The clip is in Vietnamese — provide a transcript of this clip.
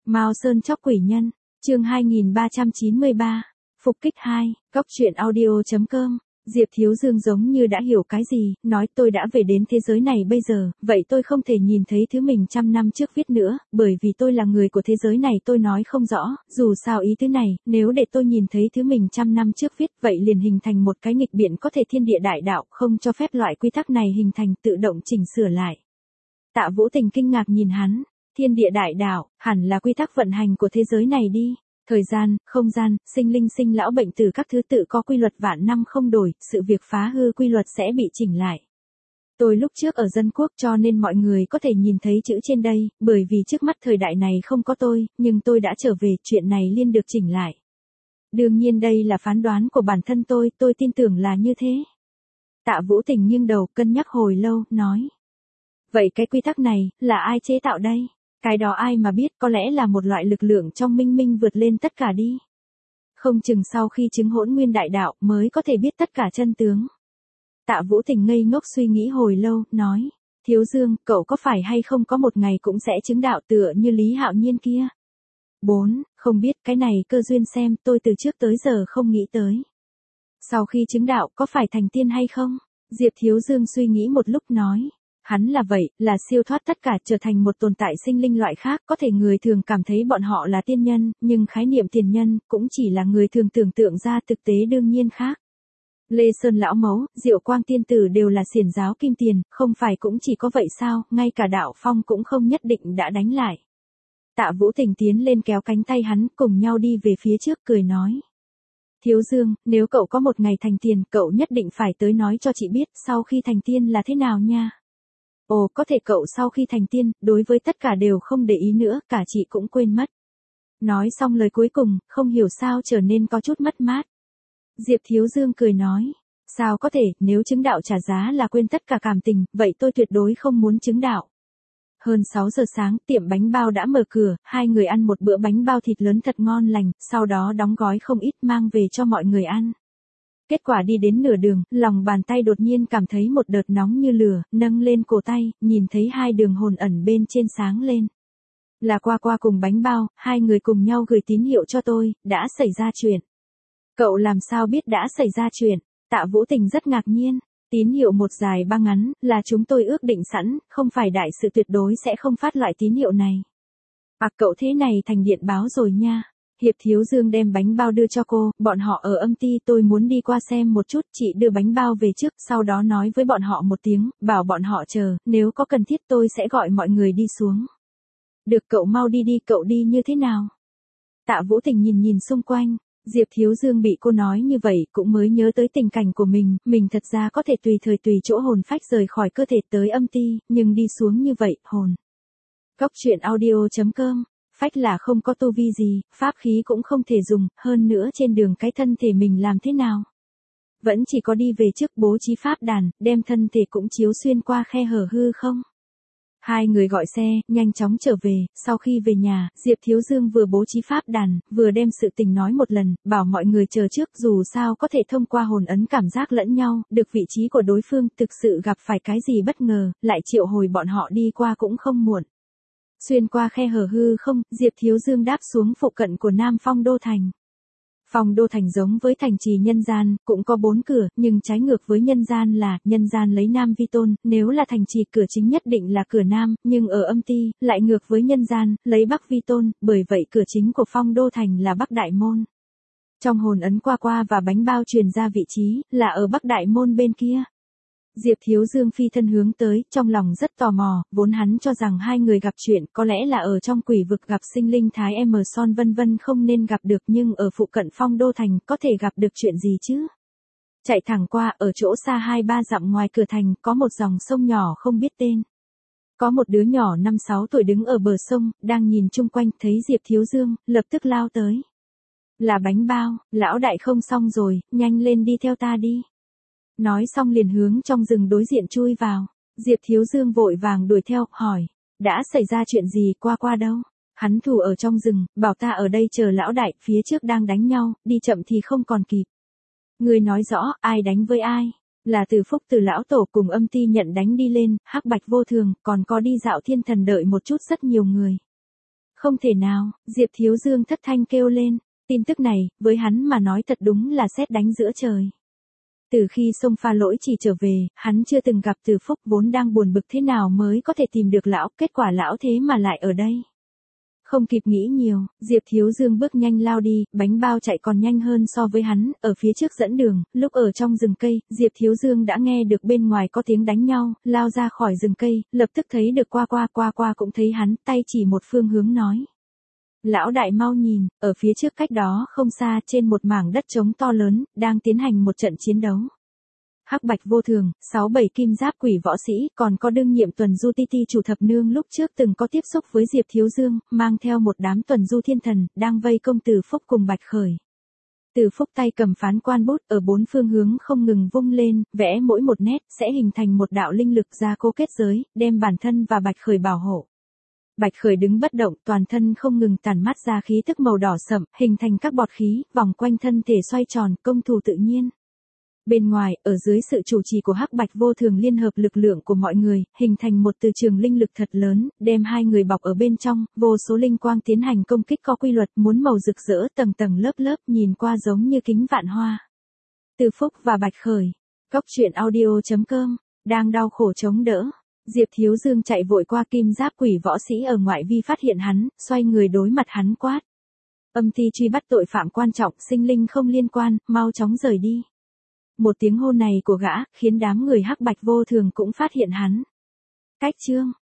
Mao Sơn chóc quỷ nhân, chương 2393, phục kích 2, góc truyện audio.com. Diệp Thiếu Dương giống như đã hiểu cái gì, nói tôi đã về đến thế giới này bây giờ, vậy tôi không thể nhìn thấy thứ mình trăm năm trước viết nữa, bởi vì tôi là người của thế giới này. Tôi nói không rõ, dù sao ý thứ này, nếu để tôi nhìn thấy thứ mình trăm năm trước viết, vậy liền hình thành một cái nghịch biện, có thể thiên địa đại đạo không cho phép loại quy tắc này hình thành, tự động chỉnh sửa lại. Tạ Vũ Tình kinh ngạc nhìn hắn, thiên địa đại đạo, hẳn là quy tắc vận hành của thế giới này đi. Thời gian, không gian, sinh linh sinh lão bệnh tử các thứ tự có quy luật vạn năm không đổi, sự việc phá hư quy luật sẽ bị chỉnh lại. Tôi lúc trước ở dân quốc cho nên mọi người có thể nhìn thấy chữ trên đây, bởi vì trước mắt thời đại này không có tôi, nhưng tôi đã trở về, chuyện này liên được chỉnh lại. Đương nhiên đây là phán đoán của bản thân tôi tin tưởng là như thế. Tạ Vũ Tình nghiêng đầu cân nhắc hồi lâu, nói. Vậy cái quy tắc này, là ai chế tạo đây? Cái đó ai mà biết, có lẽ là một loại lực lượng trong minh minh vượt lên tất cả đi. Không chừng sau khi chứng hỗn nguyên đại đạo mới có thể biết tất cả chân tướng. Tạ Vũ Tình ngây ngốc suy nghĩ hồi lâu, nói. Thiếu Dương, cậu có phải hay không có một ngày cũng sẽ chứng đạo tựa như Lý Hạo Nhiên kia? 4. Không biết, cái này cơ duyên xem, tôi từ trước tới giờ không nghĩ tới. Sau khi chứng đạo có phải thành tiên hay không? Diệp Thiếu Dương suy nghĩ một lúc nói. Hắn là vậy, là siêu thoát tất cả, trở thành một tồn tại sinh linh loại khác, có thể người thường cảm thấy bọn họ là tiên nhân, nhưng khái niệm tiền nhân, cũng chỉ là người thường tưởng tượng ra, thực tế đương nhiên khác. Lê Sơn Lão Mẫu, Diệu Quang Tiên Tử đều là xiển giáo kim tiền, không phải cũng chỉ có vậy sao, ngay cả Đạo Phong cũng không nhất định đã đánh lại. Tạ Vũ Tình tiến lên kéo cánh tay hắn, cùng nhau đi về phía trước, cười nói. Thiếu Dương, nếu cậu có một ngày thành tiền, cậu nhất định phải tới nói cho chị biết, sau khi thành tiên là thế nào nha. Ồ, có thể cậu sau khi thành tiên, đối với tất cả đều không để ý nữa, cả chị cũng quên mất. Nói xong lời cuối cùng, không hiểu sao trở nên có chút mất mát. Diệp Thiếu Dương cười nói, sao có thể, nếu chứng đạo trả giá là quên tất cả cảm tình, vậy tôi tuyệt đối không muốn chứng đạo. Hơn 6 giờ sáng, tiệm bánh bao đã mở cửa, hai người ăn một bữa bánh bao thịt lớn thật ngon lành, sau đó đóng gói không ít mang về cho mọi người ăn. Kết quả đi đến nửa đường, lòng bàn tay đột nhiên cảm thấy một đợt nóng như lửa, nâng lên cổ tay, nhìn thấy hai đường hồn ẩn bên trên sáng lên. Là Qua Qua cùng bánh bao, hai người cùng nhau gửi tín hiệu cho tôi, đã xảy ra chuyện. Cậu làm sao biết đã xảy ra chuyện? Tạ Vũ Tình rất ngạc nhiên. Tín hiệu một dài ba ngắn, là chúng tôi ước định sẵn, không phải đại sự tuyệt đối sẽ không phát loại tín hiệu này. Cậu thế này thành điện báo rồi nha. Hiệp Thiếu Dương đem bánh bao đưa cho cô, bọn họ ở âm ty, tôi muốn đi qua xem một chút, chị đưa bánh bao về trước, sau đó nói với bọn họ một tiếng, bảo bọn họ chờ, nếu có cần thiết tôi sẽ gọi mọi người đi xuống. Được, cậu mau đi đi, cậu đi như thế nào? Tạ Vũ Tình nhìn xung quanh, Diệp Thiếu Dương bị cô nói như vậy cũng mới nhớ tới tình cảnh của mình thật ra có thể tùy thời tùy chỗ hồn phách rời khỏi cơ thể tới âm ty, nhưng đi xuống như vậy, hồn. Góc truyện audio.com. Phách là không có tu vi gì, pháp khí cũng không thể dùng, hơn nữa trên đường cái thân thể mình làm thế nào? Vẫn chỉ có đi về trước bố trí pháp đàn, đem thân thể cũng chiếu xuyên qua khe hở hư không? Hai người gọi xe, nhanh chóng trở về, sau khi về nhà, Diệp Thiếu Dương vừa bố trí pháp đàn, vừa đem sự tình nói một lần, bảo mọi người chờ trước, dù sao có thể thông qua hồn ấn cảm giác lẫn nhau, được vị trí của đối phương, thực sự gặp phải cái gì bất ngờ, lại triệu hồi bọn họ đi qua cũng không muộn. Xuyên qua khe hở hư không, Diệp Thiếu Dương đáp xuống phụ cận của Nam Phong Đô Thành. Phong Đô Thành giống với thành trì nhân gian, cũng có 4 cửa, nhưng trái ngược với nhân gian là, nhân gian lấy Nam vi tôn, nếu là thành trì cửa chính nhất định là cửa Nam, nhưng ở âm ty, lại ngược với nhân gian, lấy Bắc vi tôn, bởi vậy cửa chính của Phong Đô Thành là Bắc Đại Môn. Trong hồn ấn Qua Qua và bánh bao truyền ra vị trí, là ở Bắc Đại Môn bên kia. Diệp Thiếu Dương phi thân hướng tới, trong lòng rất tò mò, vốn hắn cho rằng hai người gặp chuyện, có lẽ là ở trong quỷ vực gặp sinh linh Thái Son vân vân không nên gặp được, nhưng ở phụ cận Phong Đô Thành có thể gặp được chuyện gì chứ? Chạy thẳng qua, ở chỗ xa 2-3 dặm ngoài cửa thành, có một dòng sông nhỏ không biết tên. Có một đứa nhỏ 5-6 tuổi đứng ở bờ sông, đang nhìn chung quanh, thấy Diệp Thiếu Dương, lập tức lao tới. Là bánh bao, lão đại không xong rồi, nhanh lên đi theo ta đi. Nói xong liền hướng trong rừng đối diện chui vào. Diệp Thiếu Dương vội vàng đuổi theo, hỏi. Đã xảy ra chuyện gì, Qua Qua đâu? Hắn thủ ở trong rừng, bảo ta ở đây chờ lão đại, phía trước đang đánh nhau, đi chậm thì không còn kịp. Người nói rõ, ai đánh với ai? Là Từ Phúc Từ lão tổ cùng âm ty nhận đánh đi lên, Hắc Bạch Vô Thường, còn có đi dạo thiên thần đợi một chút rất nhiều người. Không thể nào, Diệp Thiếu Dương thất thanh kêu lên, tin tức này, với hắn mà nói thật đúng là sét đánh giữa trời. Từ khi sông Pha Lỗi chỉ trở về, hắn chưa từng gặp Từ Phúc vốn đang buồn bực thế nào mới có thể tìm được lão, kết quả lão thế mà lại ở đây. Không kịp nghĩ nhiều, Diệp Thiếu Dương bước nhanh lao đi, bánh bao chạy còn nhanh hơn so với hắn, ở phía trước dẫn đường, lúc ở trong rừng cây, Diệp Thiếu Dương đã nghe được bên ngoài có tiếng đánh nhau, lao ra khỏi rừng cây, lập tức thấy được qua qua cũng thấy hắn, tay chỉ một phương hướng nói. Lão đại mau nhìn, ở phía trước cách đó không xa trên một mảng đất trống to lớn, đang tiến hành một trận chiến đấu. Hắc Bạch Vô Thường, 6-7 kim giáp quỷ võ sĩ, còn có đương nhiệm tuần du ti ti chủ thập nương lúc trước từng có tiếp xúc với Diệp Thiếu Dương, mang theo một đám tuần du thiên thần, đang vây công Từ Phúc cùng Bạch Khởi. Từ Phúc tay cầm phán quan bút ở 4 phương hướng không ngừng vung lên, vẽ mỗi một nét, sẽ hình thành một đạo linh lực ra cố kết giới, đem bản thân và Bạch Khởi bảo hộ. Bạch Khởi đứng bất động, toàn thân không ngừng tản mát ra khí tức màu đỏ sậm, hình thành các bọt khí, vòng quanh thân thể xoay tròn, công thủ tự nhiên. Bên ngoài, ở dưới sự chủ trì của Hắc Bạch Vô Thường liên hợp lực lượng của mọi người, hình thành một từ trường linh lực thật lớn, đem hai người bọc ở bên trong, vô số linh quang tiến hành công kích có quy luật, muốn màu rực rỡ tầng tầng lớp lớp, nhìn qua giống như kính vạn hoa. Từ Phúc và Bạch Khởi, Cóc Truyện Audio.com, đang đau khổ chống đỡ. Diệp Thiếu Dương chạy vội qua kim giáp quỷ võ sĩ ở ngoại vi phát hiện hắn, xoay người đối mặt hắn quát. Âm ty truy bắt tội phạm quan trọng, sinh linh không liên quan, mau chóng rời đi. Một tiếng hô này của gã, khiến đám người Hắc Bạch Vô Thường cũng phát hiện hắn. Cách chương.